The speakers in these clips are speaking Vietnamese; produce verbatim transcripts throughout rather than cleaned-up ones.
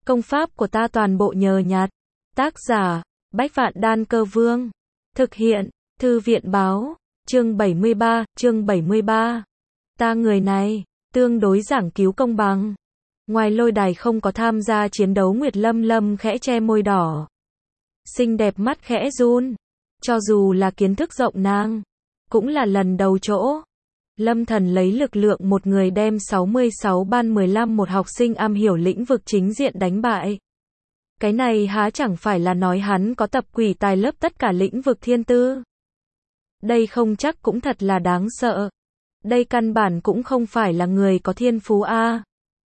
Công pháp của ta toàn bộ nhờ nhặt. Tác giả, Bách Vạn Đan Cơ Vương. Thực hiện, Thư viện Báo. Chương bảy mươi ba, chương bảy mươi ba. Ta người này, tương đối giảng cứu công bằng. Ngoài lôi đài không có tham gia chiến đấu, Nguyệt Lâm Lâm khẽ che môi đỏ. Xinh đẹp mắt khẽ run. Cho dù là kiến thức rộng nàng, cũng là lần đầu chỗ. Lâm Thần lấy lực lượng một người đem sáu mươi sáu ban mười lăm một học sinh am hiểu lĩnh vực chính diện đánh bại. Cái này há chẳng phải là nói hắn có tập quỷ tài lớp tất cả lĩnh vực thiên tư. Đây không chắc cũng thật là đáng sợ. Đây căn bản cũng không phải là người có thiên phú a.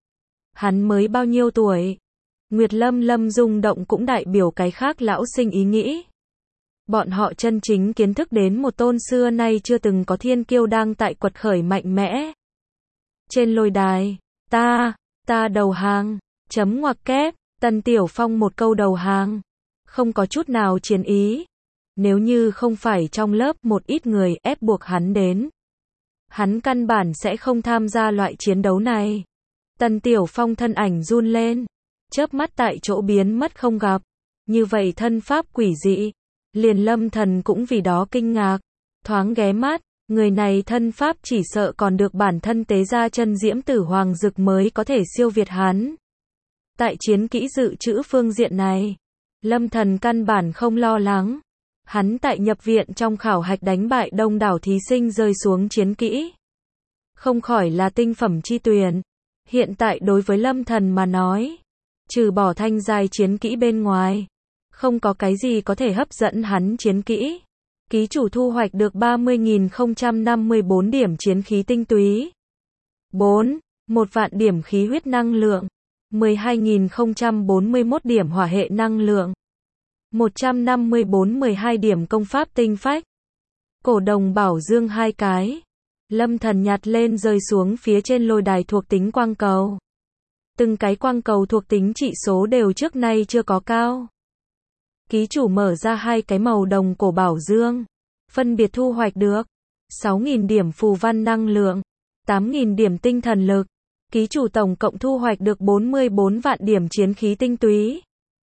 Hắn mới bao nhiêu tuổi? Nguyệt Lâm Lâm rung động cũng đại biểu cái khác lão sinh ý nghĩ. Bọn họ chân chính kiến thức đến một tôn xưa nay chưa từng có thiên kiêu đang tại quật khởi mạnh mẽ. Trên lôi đài, ta, ta đầu hàng, chấm ngoặc kép, Tần Tiểu Phong một câu đầu hàng, không có chút nào chiến ý. Nếu như không phải trong lớp một ít người ép buộc hắn đến, hắn căn bản sẽ không tham gia loại chiến đấu này. Tần Tiểu Phong thân ảnh run lên, chớp mắt tại chỗ biến mất không gặp. Như vậy thân pháp quỷ dị, liền Lâm Thần cũng vì đó kinh ngạc, thoáng ghé mắt, người này thân pháp chỉ sợ còn được bản thân tế ra chân diễm tử hoàng dực mới có thể siêu việt hắn. Tại chiến kỹ dự trữ phương diện này, Lâm Thần căn bản không lo lắng. Hắn tại nhập viện trong khảo hạch đánh bại đông đảo thí sinh rơi xuống chiến kỹ, không khỏi là tinh phẩm chi tuyển. Hiện tại đối với Lâm Thần mà nói, trừ bỏ thanh giai chiến kỹ bên ngoài, không có cái gì có thể hấp dẫn hắn chiến kỹ. Ký chủ thu hoạch được ba mươi nghìn không trăm năm mươi bốn điểm chiến khí tinh túy. bốn. một vạn điểm khí huyết năng lượng. mười hai nghìn không trăm bốn mươi mốt điểm hỏa hệ năng lượng. một trăm năm mươi bốn mười hai điểm công pháp tinh phách. Cổ đồng bảo dương hai cái. Lâm Thần nhặt lên rơi xuống phía trên lôi đài thuộc tính quang cầu. Từng cái quang cầu thuộc tính trị số đều trước nay chưa có cao. Ký chủ mở ra hai cái màu đồng cổ bảo dương, phân biệt thu hoạch được sáu nghìn điểm phù văn năng lượng, tám nghìn điểm tinh thần lực. Ký chủ tổng cộng thu hoạch được bốn mươi bốn vạn điểm chiến khí tinh túy,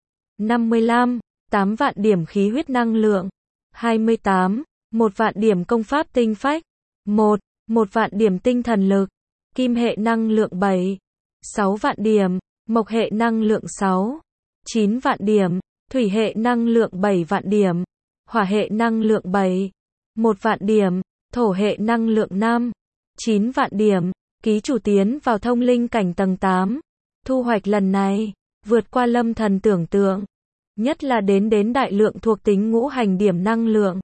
năm mươi lăm, tám vạn điểm khí huyết năng lượng, hai mươi tám, một vạn điểm công pháp tinh phách, một, một vạn điểm tinh thần lực, kim hệ năng lượng bảy, sáu vạn điểm, mộc hệ năng lượng sáu, chín vạn điểm, thủy hệ năng lượng bảy vạn điểm, hỏa hệ năng lượng bảy, một vạn điểm, thổ hệ năng lượng năm, chín vạn điểm. Ký chủ tiến vào thông linh cảnh tầng tám. Thu hoạch lần này vượt qua Lâm Thần tưởng tượng, nhất là đến đến đại lượng thuộc tính ngũ hành điểm năng lượng,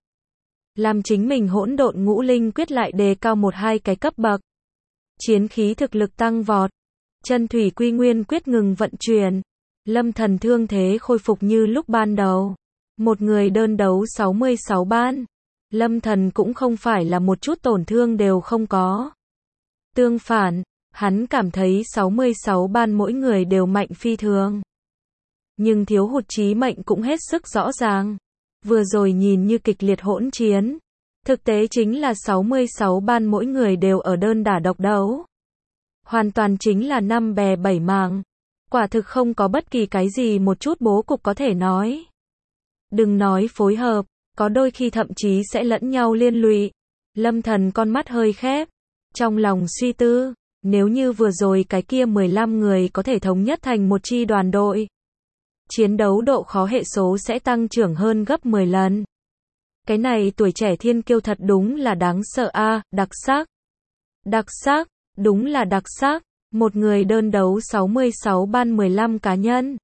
làm chính mình hỗn độn ngũ linh quyết lại đề cao một hai cái cấp bậc. Chiến khí thực lực tăng vọt, chân thủy quy nguyên quyết ngừng vận chuyển, Lâm Thần thương thế khôi phục như lúc ban đầu. Một người đơn đấu sáu mươi sáu ban, Lâm Thần cũng không phải là một chút tổn thương đều không có. Tương phản, hắn cảm thấy sáu mươi sáu ban mỗi người đều mạnh phi thường. Nhưng thiếu hụt chí mệnh cũng hết sức rõ ràng. Vừa rồi nhìn như kịch liệt hỗn chiến, thực tế chính là sáu mươi sáu ban mỗi người đều ở đơn đả độc đấu. Hoàn toàn chính là năm bè bảy mảng. Quả thực không có bất kỳ cái gì một chút bố cục có thể nói. Đừng nói phối hợp, có đôi khi thậm chí sẽ lẫn nhau liên lụy. Lâm Thần con mắt hơi khép, trong lòng suy tư, nếu như vừa rồi cái kia mười lăm người có thể thống nhất thành một chi đoàn đội, chiến đấu độ khó hệ số sẽ tăng trưởng hơn gấp mười lần. Cái này tuổi trẻ thiên kiêu thật đúng là đáng sợ a, đặc sắc. Đặc sắc, đúng là đặc sắc, một người đơn đấu sáu mươi sáu ban mười lăm cá nhân.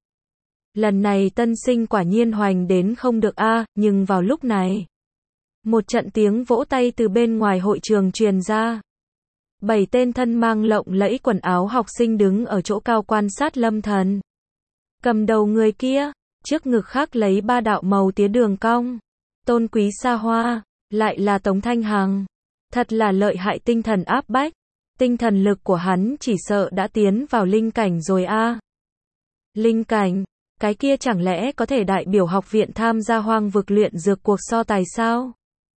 Lần này tân sinh quả nhiên hoành đến không được a, nhưng vào lúc này, một trận tiếng vỗ tay từ bên ngoài hội trường truyền ra. Bảy tên thân mang lộng lẫy quần áo học sinh đứng ở chỗ cao quan sát Lâm Thần. Cầm đầu người kia, trước ngực khắc lấy ba đạo màu tía đường cong, tôn quý xa hoa, lại là Tống Thanh Hằng. Thật là lợi hại, tinh thần áp bách. Tinh thần lực của hắn chỉ sợ đã tiến vào linh cảnh rồi a. Linh cảnh, cái kia chẳng lẽ có thể đại biểu học viện tham gia hoang vực luyện dược cuộc so tài sao?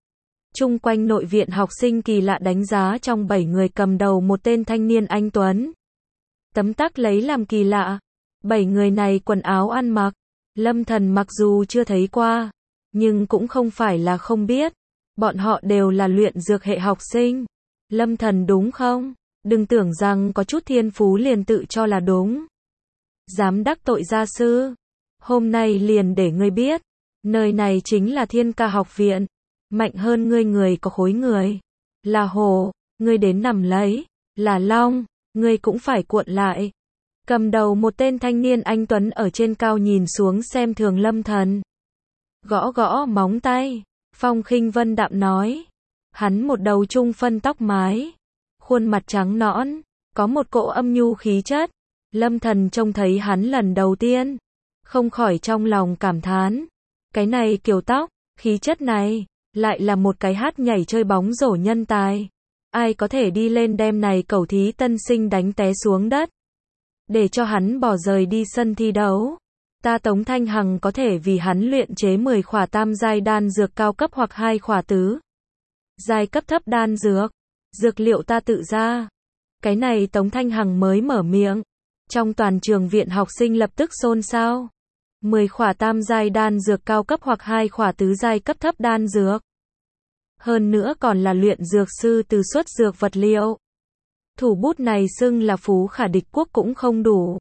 Chung quanh nội viện học sinh kỳ lạ đánh giá trong bảy người cầm đầu một tên thanh niên anh tuấn. Tấm tắc lấy làm kỳ lạ. Bảy người này quần áo ăn mặc, Lâm Thần mặc dù chưa thấy qua, nhưng cũng không phải là không biết. Bọn họ đều là luyện dược hệ học sinh. Lâm Thần đúng không? Đừng tưởng rằng có chút thiên phú liền tự cho là đúng. Dám đắc tội gia sư. Hôm nay liền để ngươi biết. Nơi này chính là Thiên Ca học viện. Mạnh hơn ngươi người có khối người. Là hổ, ngươi đến nằm lấy. Là long, ngươi cũng phải cuộn lại. Cầm đầu một tên thanh niên anh tuấn ở trên cao nhìn xuống xem thường Lâm Thần. Gõ gõ móng tay. Phong Khinh Vân đạm nói. Hắn một đầu trung phân tóc mái. Khuôn mặt trắng nõn. Có một cỗ âm nhu khí chất. Lâm Thần trông thấy hắn lần đầu tiên. Không khỏi trong lòng cảm thán. Cái này kiểu tóc, khí chất này. Lại là một cái hát nhảy chơi bóng rổ nhân tài. Ai có thể đi lên đem này cẩu thí tân sinh đánh té xuống đất. Để cho hắn bỏ rời đi sân thi đấu. Ta Tống Thanh Hằng có thể vì hắn luyện chế mười khỏa tam giai đan dược cao cấp hoặc hai khỏa tứ giai cấp thấp đan dược. Dược liệu ta tự ra. Cái này Tống Thanh Hằng mới mở miệng. Trong toàn trường viện học sinh lập tức xôn xao. mười khỏa tam giai đan dược cao cấp hoặc hai khỏa tứ giai cấp thấp đan dược. Hơn nữa còn là luyện dược sư từ xuất dược vật liệu. Thủ bút này xưng là phú khả địch quốc cũng không đủ.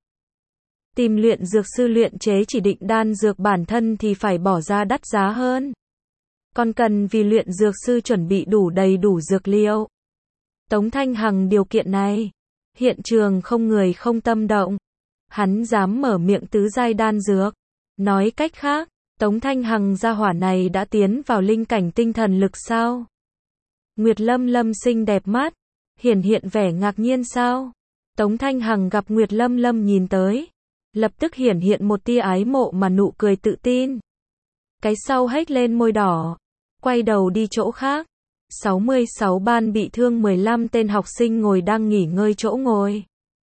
Tìm luyện dược sư luyện chế chỉ định đan dược bản thân thì phải bỏ ra đắt giá hơn. Còn cần vì luyện dược sư chuẩn bị đủ đầy đủ dược liệu. Tống Thanh Hằng điều kiện này, hiện trường không người không tâm động. Hắn dám mở miệng tứ giai đan dược. Nói cách khác, Tống Thanh Hằng gia hỏa này đã tiến vào linh cảnh tinh thần lực sao? Nguyệt Lâm Lâm xinh đẹp mắt, hiển hiện vẻ ngạc nhiên sao? Tống Thanh Hằng gặp Nguyệt Lâm Lâm nhìn tới, lập tức hiển hiện một tia ái mộ mà nụ cười tự tin. Cái sau hếch lên môi đỏ, quay đầu đi chỗ khác. sáu mươi sáu ban bị thương mười lăm tên học sinh ngồi đang nghỉ ngơi chỗ ngồi.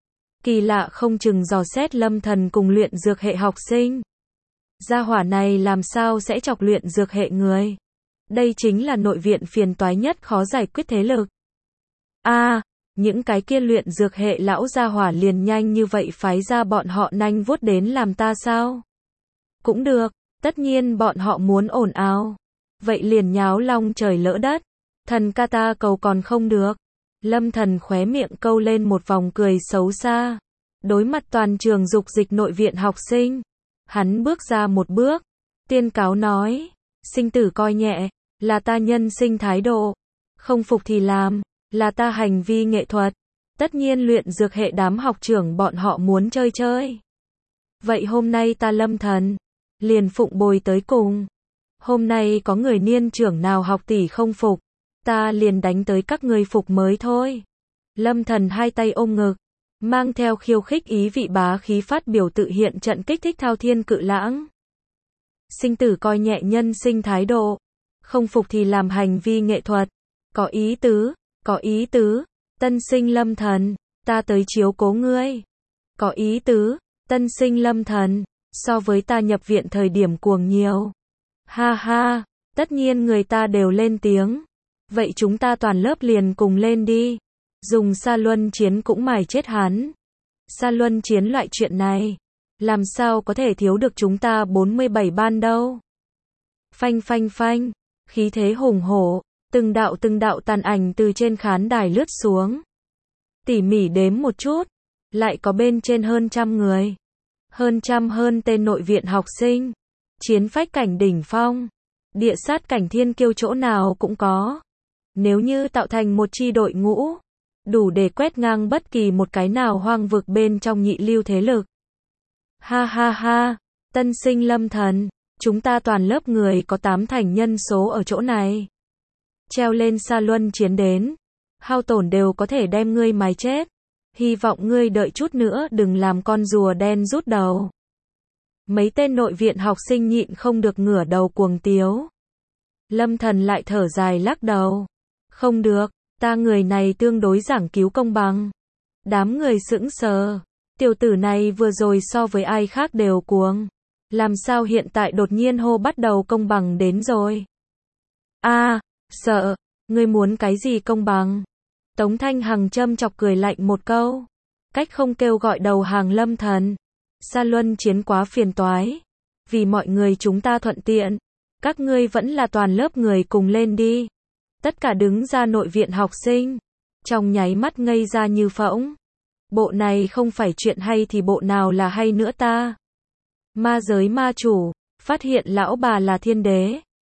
Kỳ lạ không chừng dò xét Lâm Thần cùng luyện dược hệ học sinh. Gia hỏa này làm sao sẽ chọc luyện dược hệ người? Đây chính là nội viện phiền toái nhất khó giải quyết thế lực. A, à, những cái kia luyện dược hệ lão gia hỏa liền nhanh như vậy phái ra bọn họ nanh vuốt đến làm ta sao? Cũng được, tất nhiên bọn họ muốn ồn ào. Vậy liền nháo long trời lỡ đất. Thần ca ta cầu còn không được. Lâm Thần khóe miệng câu lên một vòng cười xấu xa. Đối mặt toàn trường dục dịch nội viện học sinh. Hắn bước ra một bước. Tiên cáo nói. Sinh tử coi nhẹ. Là ta nhân sinh thái độ. Không phục thì làm. Là ta hành vi nghệ thuật. Tất nhiên luyện dược hệ đám học trưởng bọn họ muốn chơi chơi. Vậy hôm nay ta Lâm Thần. Liền phụng bồi tới cùng. Hôm nay có người niên trưởng nào học tỷ không phục. Ta liền đánh tới các ngươi phục mới thôi. Lâm Thần hai tay ôm ngực. Mang theo khiêu khích ý vị bá khí phát biểu tự hiện trận kích thích thao thiên cự lãng. Sinh tử coi nhẹ nhân sinh thái độ. Không phục thì làm hành vi nghệ thuật. Có ý tứ, có ý tứ. Tân sinh Lâm Thần, ta tới chiếu cố ngươi. Có ý tứ, tân sinh Lâm Thần, so với ta nhập viện thời điểm cuồng nhiều. Ha ha, tất nhiên người ta đều lên tiếng. Vậy chúng ta toàn lớp liền cùng lên đi. Dùng Sa Luân Chiến cũng mài chết hắn. Sa Luân Chiến loại chuyện này, làm sao có thể thiếu được chúng ta bốn mươi bảy ban đâu. Phanh phanh phanh, khí thế hùng hổ, từng đạo từng đạo tàn ảnh từ trên khán đài lướt xuống. Tỉ mỉ đếm một chút, lại có bên trên hơn trăm người. Hơn trăm hơn tên nội viện học sinh. Chiến phách cảnh đỉnh phong. Địa sát cảnh thiên kiêu chỗ nào cũng có. Nếu như tạo thành một chi đội ngũ, đủ để quét ngang bất kỳ một cái nào hoang vực bên trong nhị lưu thế lực. Ha ha ha, tân sinh Lâm Thần, chúng ta toàn lớp người có tám thành nhân số ở chỗ này. Treo lên Sa Luân Chiến đến, hao tổn đều có thể đem ngươi mài chết. Hy vọng ngươi đợi chút nữa đừng làm con rùa đen rút đầu. Mấy tên nội viện học sinh nhịn không được ngửa đầu cuồng tiếu. Lâm Thần lại thở dài lắc đầu. Không được, ta người này tương đối giảng cứu công bằng. Đám người sững sờ. Tiểu tử này vừa rồi so với ai khác đều cuồng. Làm sao hiện tại đột nhiên hô bắt đầu công bằng đến rồi? A, à, sợ, ngươi muốn cái gì công bằng? Tống Thanh Hằng châm chọc cười lạnh một câu. Cách không kêu gọi đầu hàng Lâm Thần. Sa luân chiến quá phiền toái. Vì mọi người chúng ta thuận tiện. Các ngươi vẫn là toàn lớp người cùng lên đi. Tất cả đứng ra nội viện học sinh. Trong nháy mắt ngây ra như phỗng. Bộ này không phải chuyện hay thì bộ nào là hay nữa ta? Ma giới ma chủ, phát hiện lão bà là thiên đế.